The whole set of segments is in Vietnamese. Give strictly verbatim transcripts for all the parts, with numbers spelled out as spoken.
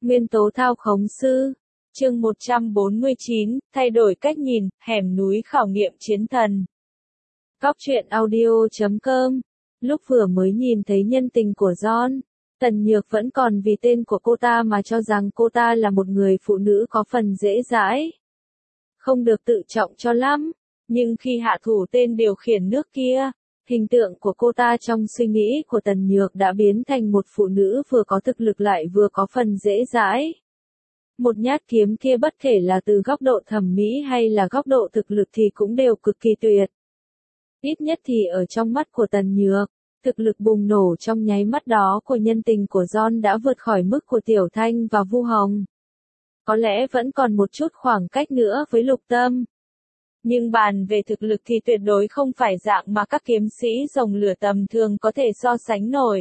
Nguyên tố thao khống sư. Chương một trăm bốn mươi chín, thay đổi cách nhìn, hẻm núi khảo nghiệm chiến thần. Cóc truyện audio chấm com. Lúc vừa mới nhìn thấy nhân tình của John, Tần Nhược vẫn còn vì tên của cô ta mà cho rằng cô ta là một người phụ nữ có phần dễ dãi, không được tự trọng cho lắm. Nhưng khi hạ thủ tên điều khiển nước kia, hình tượng của cô ta trong suy nghĩ của Tần Nhược đã biến thành một phụ nữ vừa có thực lực lại vừa có phần dễ dãi. Một nhát kiếm kia bất kể là từ góc độ thẩm mỹ hay là góc độ thực lực thì cũng đều cực kỳ tuyệt. Ít nhất thì ở trong mắt của Tần Nhược, thực lực bùng nổ trong nháy mắt đó của nhân tình của John đã vượt khỏi mức của Tiểu Thanh và Vu Hồng. Có lẽ vẫn còn một chút khoảng cách nữa với Lục Tâm. Nhưng bàn về thực lực thì tuyệt đối không phải dạng mà các kiếm sĩ rồng lửa tầm thường có thể so sánh nổi.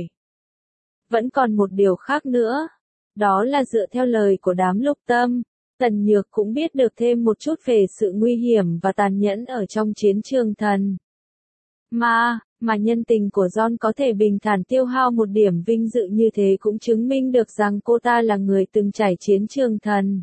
Vẫn còn một điều khác nữa. Đó là dựa theo lời của đám Lục Tâm, Tần Nhược cũng biết được thêm một chút về sự nguy hiểm và tàn nhẫn ở trong chiến trường thần. Mà, mà nhân tình của John có thể bình thản tiêu hao một điểm vinh dự như thế cũng chứng minh được rằng cô ta là người từng trải chiến trường thần.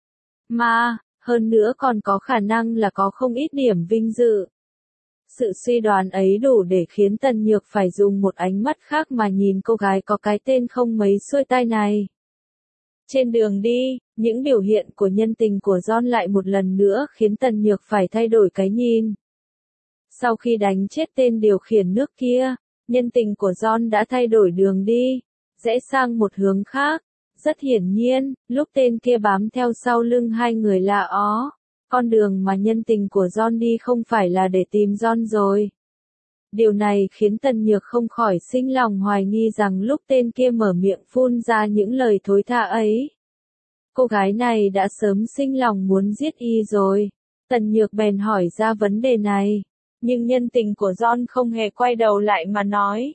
Mà, hơn nữa còn có khả năng là có không ít điểm vinh dự. Sự suy đoán ấy đủ để khiến Tần Nhược phải dùng một ánh mắt khác mà nhìn cô gái có cái tên không mấy xuôi tai này. Trên đường đi, những biểu hiện của nhân tình của John lại một lần nữa khiến Tần Nhược phải thay đổi cái nhìn. Sau khi đánh chết tên điều khiển nước kia, nhân tình của John đã thay đổi đường đi, rẽ sang một hướng khác. Rất hiển nhiên, lúc tên kia bám theo sau lưng hai người lạ ó, con đường mà nhân tình của John đi không phải là để tìm John rồi. Điều này khiến Tần Nhược không khỏi sinh lòng hoài nghi rằng lúc tên kia mở miệng phun ra những lời thối tha ấy, cô gái này đã sớm sinh lòng muốn giết y rồi. Tần Nhược bèn hỏi ra vấn đề này, nhưng nhân tình của John không hề quay đầu lại mà nói.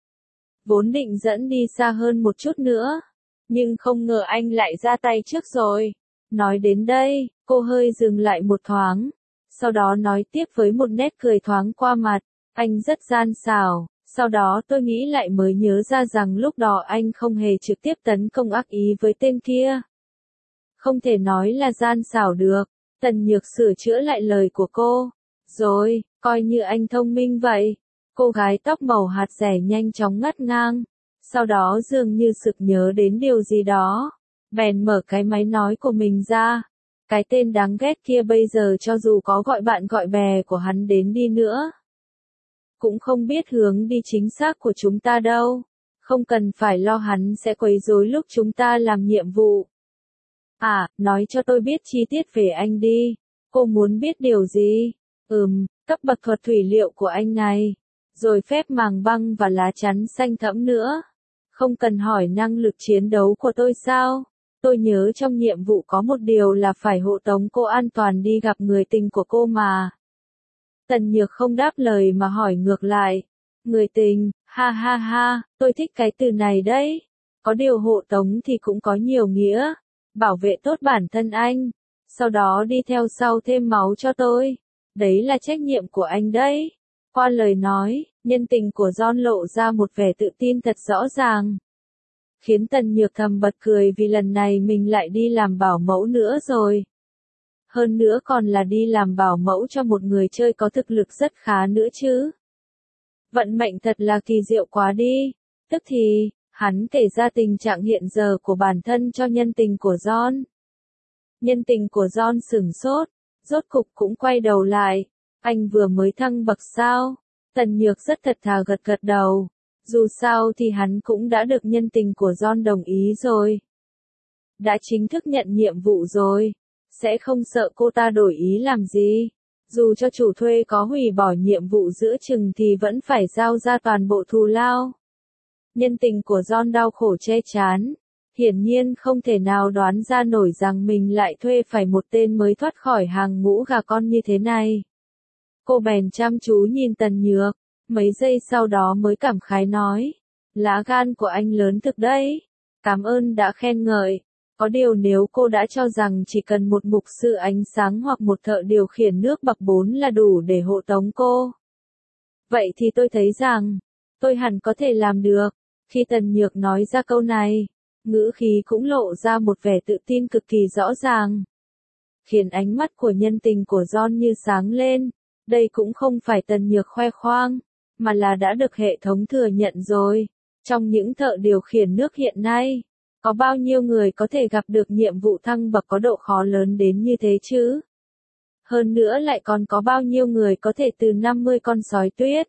Vốn định dẫn đi xa hơn một chút nữa, nhưng không ngờ anh lại ra tay trước rồi. Nói đến đây, cô hơi dừng lại một thoáng, sau đó nói tiếp với một nét cười thoáng qua mặt, anh rất gian xảo. Sau đó tôi nghĩ lại mới nhớ ra rằng lúc đó anh không hề trực tiếp tấn công ác ý với tên kia. Không thể nói là gian xảo được. Tần Nhược sửa chữa lại lời của cô. Rồi, coi như anh thông minh vậy. Cô gái tóc màu hạt rẻ nhanh chóng ngắt ngang. Sau đó dường như sực nhớ đến điều gì đó, bèn mở cái máy nói của mình ra. Cái tên đáng ghét kia bây giờ cho dù có gọi bạn gọi bè của hắn đến đi nữa, cũng không biết hướng đi chính xác của chúng ta đâu. Không cần phải lo hắn sẽ quấy rối lúc chúng ta làm nhiệm vụ. À, nói cho tôi biết chi tiết về anh đi. Cô muốn biết điều gì? Ừm, cấp bậc thuật thủy liệu của anh này. Rồi phép màng băng và lá chắn xanh thẫm nữa. Không cần hỏi năng lực chiến đấu của tôi sao? Tôi nhớ trong nhiệm vụ có một điều là phải hộ tống cô an toàn đi gặp người tình của cô mà. Tần Nhược không đáp lời mà hỏi ngược lại. Người tình, ha ha ha, tôi thích cái từ này đấy. Có điều hộ tống thì cũng có nhiều nghĩa. Bảo vệ tốt bản thân anh. Sau đó đi theo sau thêm máu cho tôi. Đấy là trách nhiệm của anh đấy. Qua lời nói, nhân tình của John lộ ra một vẻ tự tin thật rõ ràng. Khiến Tần Nhược thầm bật cười vì lần này mình lại đi làm bảo mẫu nữa rồi. Hơn nữa còn là đi làm bảo mẫu cho một người chơi có thực lực rất khá nữa chứ. Vận mệnh thật là kỳ diệu quá đi. Tức thì, hắn kể ra tình trạng hiện giờ của bản thân cho nhân tình của John. Nhân tình của John sửng sốt, rốt cục cũng quay đầu lại. Anh vừa mới thăng bậc sao? Tần Nhược rất thật thà gật gật đầu. Dù sao thì hắn cũng đã được nhân tình của John đồng ý rồi. Đã chính thức nhận nhiệm vụ rồi. Sẽ không sợ cô ta đổi ý làm gì. Dù cho chủ thuê có hủy bỏ nhiệm vụ giữa chừng thì vẫn phải giao ra toàn bộ thù lao. Nhân tình của John đau khổ che chán. Hiển nhiên không thể nào đoán ra nổi rằng mình lại thuê phải một tên mới thoát khỏi hàng ngũ gà con như thế này. Cô bèn chăm chú nhìn Tần Nhược, mấy giây sau đó mới cảm khái nói. Lá gan của anh lớn thực đấy. Cảm ơn đã khen ngợi. Có điều nếu cô đã cho rằng chỉ cần một mục sư ánh sáng hoặc một thợ điều khiển nước bậc bốn là đủ để hộ tống cô, vậy thì tôi thấy rằng, tôi hẳn có thể làm được. Khi Tần Nhược nói ra câu này, ngữ khí cũng lộ ra một vẻ tự tin cực kỳ rõ ràng, khiến ánh mắt của nhân tình của John như sáng lên. Đây cũng không phải Tần Nhược khoe khoang, mà là đã được hệ thống thừa nhận rồi. Trong những thợ điều khiển nước hiện nay, có bao nhiêu người có thể gặp được nhiệm vụ thăng bậc có độ khó lớn đến như thế chứ? Hơn nữa lại còn có bao nhiêu người có thể từ năm mươi con sói tuyết,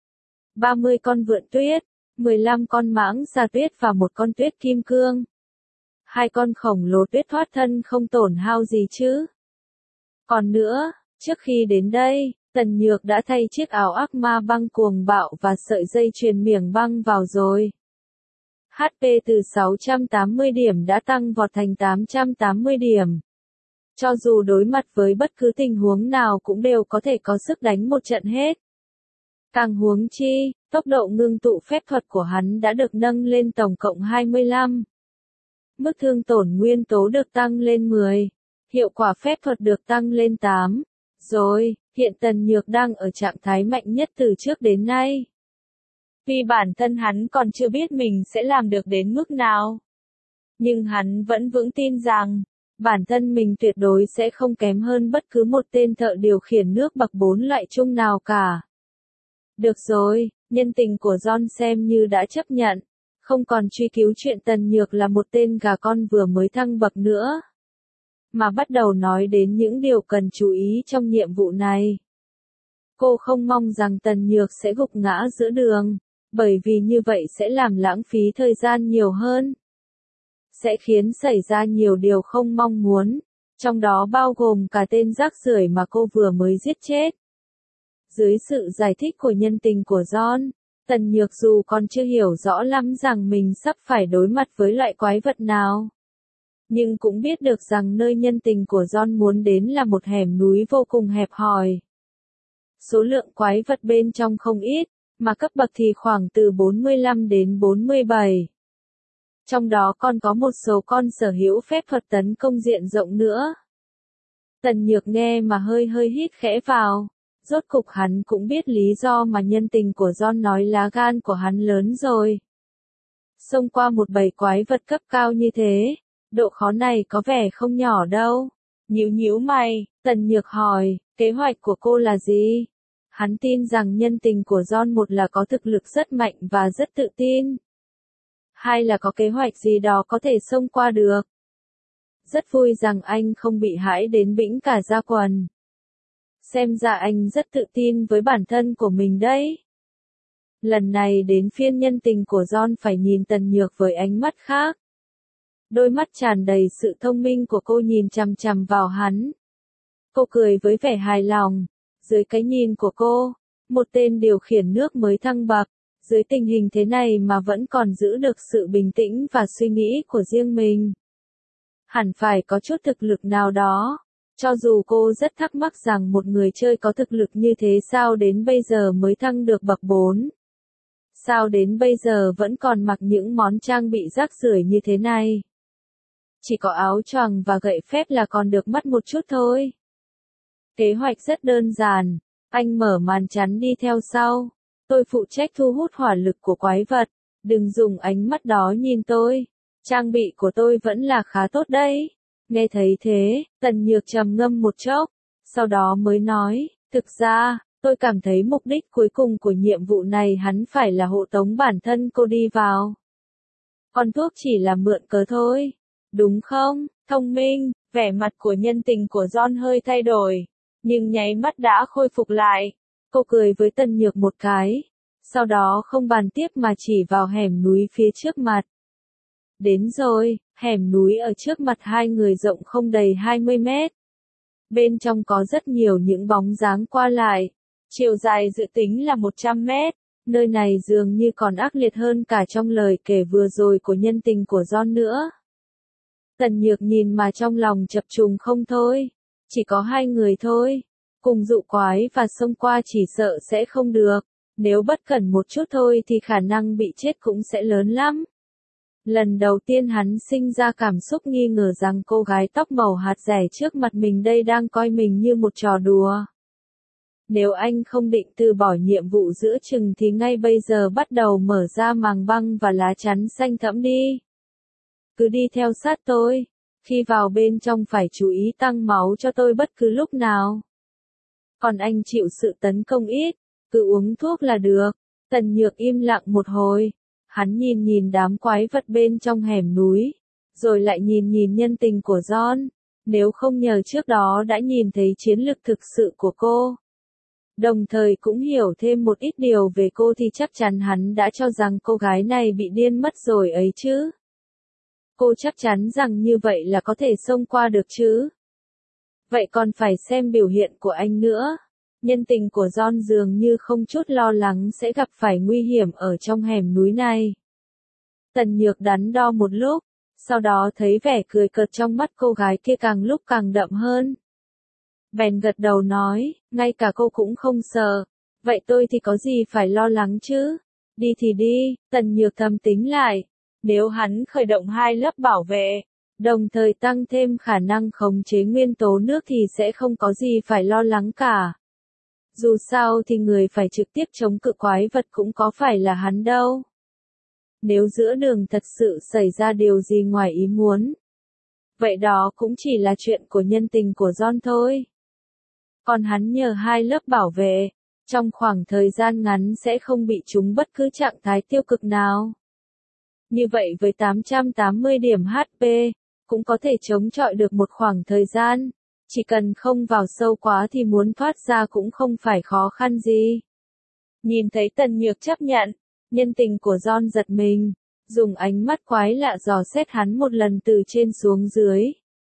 ba mươi con vượn tuyết, mười lăm con mãng xà tuyết và một con tuyết kim cương. Hai con khổng lồ tuyết thoát thân không tổn hao gì chứ? Còn nữa, trước khi đến đây, Tần Nhược đã thay chiếc áo ác ma băng cuồng bạo và sợi dây chuyền miệng băng vào rồi. hát pê từ sáu trăm tám mươi điểm đã tăng vọt thành tám trăm tám mươi điểm. Cho dù đối mặt với bất cứ tình huống nào cũng đều có thể có sức đánh một trận hết. Càng huống chi, tốc độ ngưng tụ phép thuật của hắn đã được nâng lên tổng cộng hai mươi lăm. Mức thương tổn nguyên tố được tăng lên mười. Hiệu quả phép thuật được tăng lên tám. Rồi, hiện Tần Nhược đang ở trạng thái mạnh nhất từ trước đến nay. Vì bản thân hắn còn chưa biết mình sẽ làm được đến mức nào. Nhưng hắn vẫn vững tin rằng, bản thân mình tuyệt đối sẽ không kém hơn bất cứ một tên thợ điều khiển nước bậc bốn loại chung nào cả. Được rồi, nhân tình của John xem như đã chấp nhận, không còn truy cứu chuyện Tần Nhược là một tên gà con vừa mới thăng bậc nữa, mà bắt đầu nói đến những điều cần chú ý trong nhiệm vụ này. Cô không mong rằng Tần Nhược sẽ gục ngã giữa đường, bởi vì như vậy sẽ làm lãng phí thời gian nhiều hơn. Sẽ khiến xảy ra nhiều điều không mong muốn, trong đó bao gồm cả tên rác rưởi mà cô vừa mới giết chết. Dưới sự giải thích của nhân tình của John, Tần Nhược dù còn chưa hiểu rõ lắm rằng mình sắp phải đối mặt với loại quái vật nào, nhưng cũng biết được rằng nơi nhân tình của John muốn đến là một hẻm núi vô cùng hẹp hòi. Số lượng quái vật bên trong không ít, mà cấp bậc thì khoảng từ bốn mươi lăm đến bốn mươi bảy. Trong đó còn có một số con sở hữu phép thuật tấn công diện rộng nữa. Tần Nhược nghe mà hơi hơi hít khẽ vào. Rốt cục hắn cũng biết lý do mà nhân tình của John nói lá gan của hắn lớn rồi. Xông qua một bầy quái vật cấp cao như thế, độ khó này có vẻ không nhỏ đâu. Nhíu nhíu mày, Tần Nhược hỏi, kế hoạch của cô là gì? Hắn tin rằng nhân tình của John một là có thực lực rất mạnh và rất tự tin. Hai là có kế hoạch gì đó có thể xông qua được. Rất vui rằng anh không bị hãi đến bĩnh cả da quần. Xem ra anh rất tự tin với bản thân của mình đấy. Lần này đến phiên nhân tình của John phải nhìn Tần Nhược với ánh mắt khác. Đôi mắt tràn đầy sự thông minh của cô nhìn chằm chằm vào hắn. Cô cười với vẻ hài lòng. Dưới cái nhìn của cô, một tên điều khiển nước mới thăng bậc, dưới tình hình thế này mà vẫn còn giữ được sự bình tĩnh và suy nghĩ của riêng mình. Hẳn phải có chút thực lực nào đó. Cho dù cô rất thắc mắc rằng một người chơi có thực lực như thế sao đến bây giờ mới thăng được bậc bốn. Sao đến bây giờ vẫn còn mặc những món trang bị rác rưởi như thế này. Chỉ có áo choàng và gậy phép là còn được mắt một chút thôi. Kế hoạch rất đơn giản, anh mở màn chắn đi theo sau. Tôi phụ trách thu hút hỏa lực của quái vật, đừng dùng ánh mắt đó nhìn tôi. Trang bị của tôi vẫn là khá tốt đấy. Nghe thấy thế, Tần Nhược trầm ngâm một chốc, sau đó mới nói, thực ra, tôi cảm thấy mục đích cuối cùng của nhiệm vụ này hắn phải là hộ tống bản thân cô đi vào. Còn thuốc chỉ là mượn cớ thôi, đúng không? Thông minh, vẻ mặt của nhân tình của John hơi thay đổi, nhưng nháy mắt đã khôi phục lại. Cô cười với Tần Nhược một cái, sau đó không bàn tiếp mà chỉ vào hẻm núi phía trước mặt. Đến rồi, hẻm núi ở trước mặt hai người rộng không đầy hai mươi mét. Bên trong có rất nhiều những bóng dáng qua lại. Chiều dài dự tính là một trăm mét. Nơi này dường như còn ác liệt hơn cả trong lời kể vừa rồi của nhân tình của John nữa. Tần Nhược nhìn mà trong lòng chập trùng không thôi. Chỉ có hai người thôi. Cùng dụ quái và xông qua chỉ sợ sẽ không được. Nếu bất cẩn một chút thôi thì khả năng bị chết cũng sẽ lớn lắm. Lần đầu tiên hắn sinh ra cảm xúc nghi ngờ rằng cô gái tóc màu hạt rẻ trước mặt mình đây đang coi mình như một trò đùa. Nếu anh không định từ bỏ nhiệm vụ giữa chừng thì ngay bây giờ bắt đầu mở ra màng băng và lá chắn xanh thẫm đi. cứ đi theo sát tôi. Khi vào bên trong phải chú ý tăng máu cho tôi bất cứ lúc nào. Còn anh chịu sự tấn công ít, cứ uống thuốc là được. Tần Nhược im lặng một hồi. Hắn nhìn nhìn đám quái vật bên trong hẻm núi. Rồi lại nhìn nhìn nhân tình của John. Nếu không nhờ trước đó đã nhìn thấy chiến lực thực sự của cô. Đồng thời cũng hiểu thêm một ít điều về cô thì chắc chắn hắn đã cho rằng cô gái này bị điên mất rồi ấy chứ. Cô chắc chắn rằng như vậy là có thể xông qua được chứ. Vậy còn phải xem biểu hiện của anh nữa. Nhân tình của John dường như không chút lo lắng sẽ gặp phải nguy hiểm ở trong hẻm núi này. Tần Nhược đắn đo một lúc, sau đó thấy vẻ cười cợt trong mắt cô gái kia càng lúc càng đậm hơn. Bèn gật đầu nói, ngay cả cô cũng không sợ. Vậy tôi thì có gì phải lo lắng chứ? Đi thì đi, Tần Nhược thầm tính lại. Nếu hắn khởi động hai lớp bảo vệ, đồng thời tăng thêm khả năng khống chế nguyên tố nước thì sẽ không có gì phải lo lắng cả. Dù sao thì người phải trực tiếp chống cự quái vật cũng có phải là hắn đâu. Nếu giữa đường thật sự xảy ra điều gì ngoài ý muốn, vậy đó cũng chỉ là chuyện của nhân tình của John thôi. Còn hắn nhờ hai lớp bảo vệ, trong khoảng thời gian ngắn sẽ không bị trúng bất cứ trạng thái tiêu cực nào. Như vậy với tám trăm tám mươi điểm hát pê, cũng có thể chống chọi được một khoảng thời gian. Chỉ cần không vào sâu quá thì muốn thoát ra cũng không phải khó khăn gì. Nhìn thấy Tần Nhược chấp nhận, nhân tình của John giật mình, dùng ánh mắt quái lạ dò xét hắn một lần từ trên xuống dưới.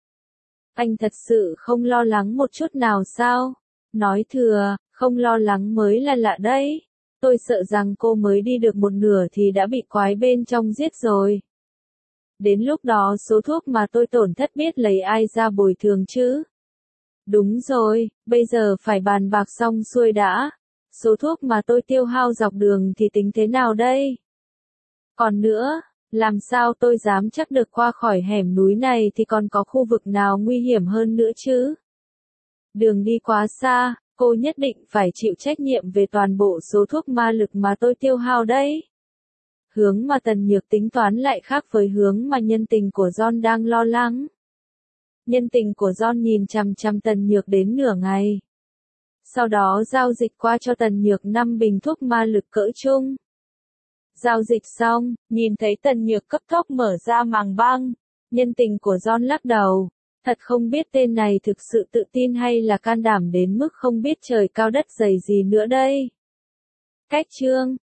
Anh thật sự không lo lắng một chút nào sao? Nói thừa, không lo lắng mới là lạ đấy. Tôi sợ rằng cô mới đi được một nửa thì đã bị quái bên trong giết rồi. Đến lúc đó số thuốc mà tôi tổn thất biết lấy ai ra bồi thường chứ? Đúng rồi, bây giờ phải bàn bạc xong xuôi đã. Số thuốc mà tôi tiêu hao dọc đường thì tính thế nào đây? Còn nữa, làm sao tôi dám chắc được qua khỏi hẻm núi này thì còn có khu vực nào nguy hiểm hơn nữa chứ? Đường đi quá xa, cô nhất định phải chịu trách nhiệm về toàn bộ số thuốc ma lực mà tôi tiêu hao đấy. Hướng mà Tần Nhược tính toán lại khác với hướng mà nhân tình của John đang lo lắng. Nhân tình của John nhìn chằm chằm Tần Nhược đến nửa ngày. Sau đó giao dịch qua cho Tần Nhược năm bình thuốc ma lực cỡ trung. Giao dịch xong, nhìn thấy Tần Nhược cấp tốc mở ra màng băng. Nhân tình của John lắc đầu. Thật không biết tên này thực sự tự tin hay là can đảm đến mức không biết trời cao đất dày gì nữa đây. Cách chương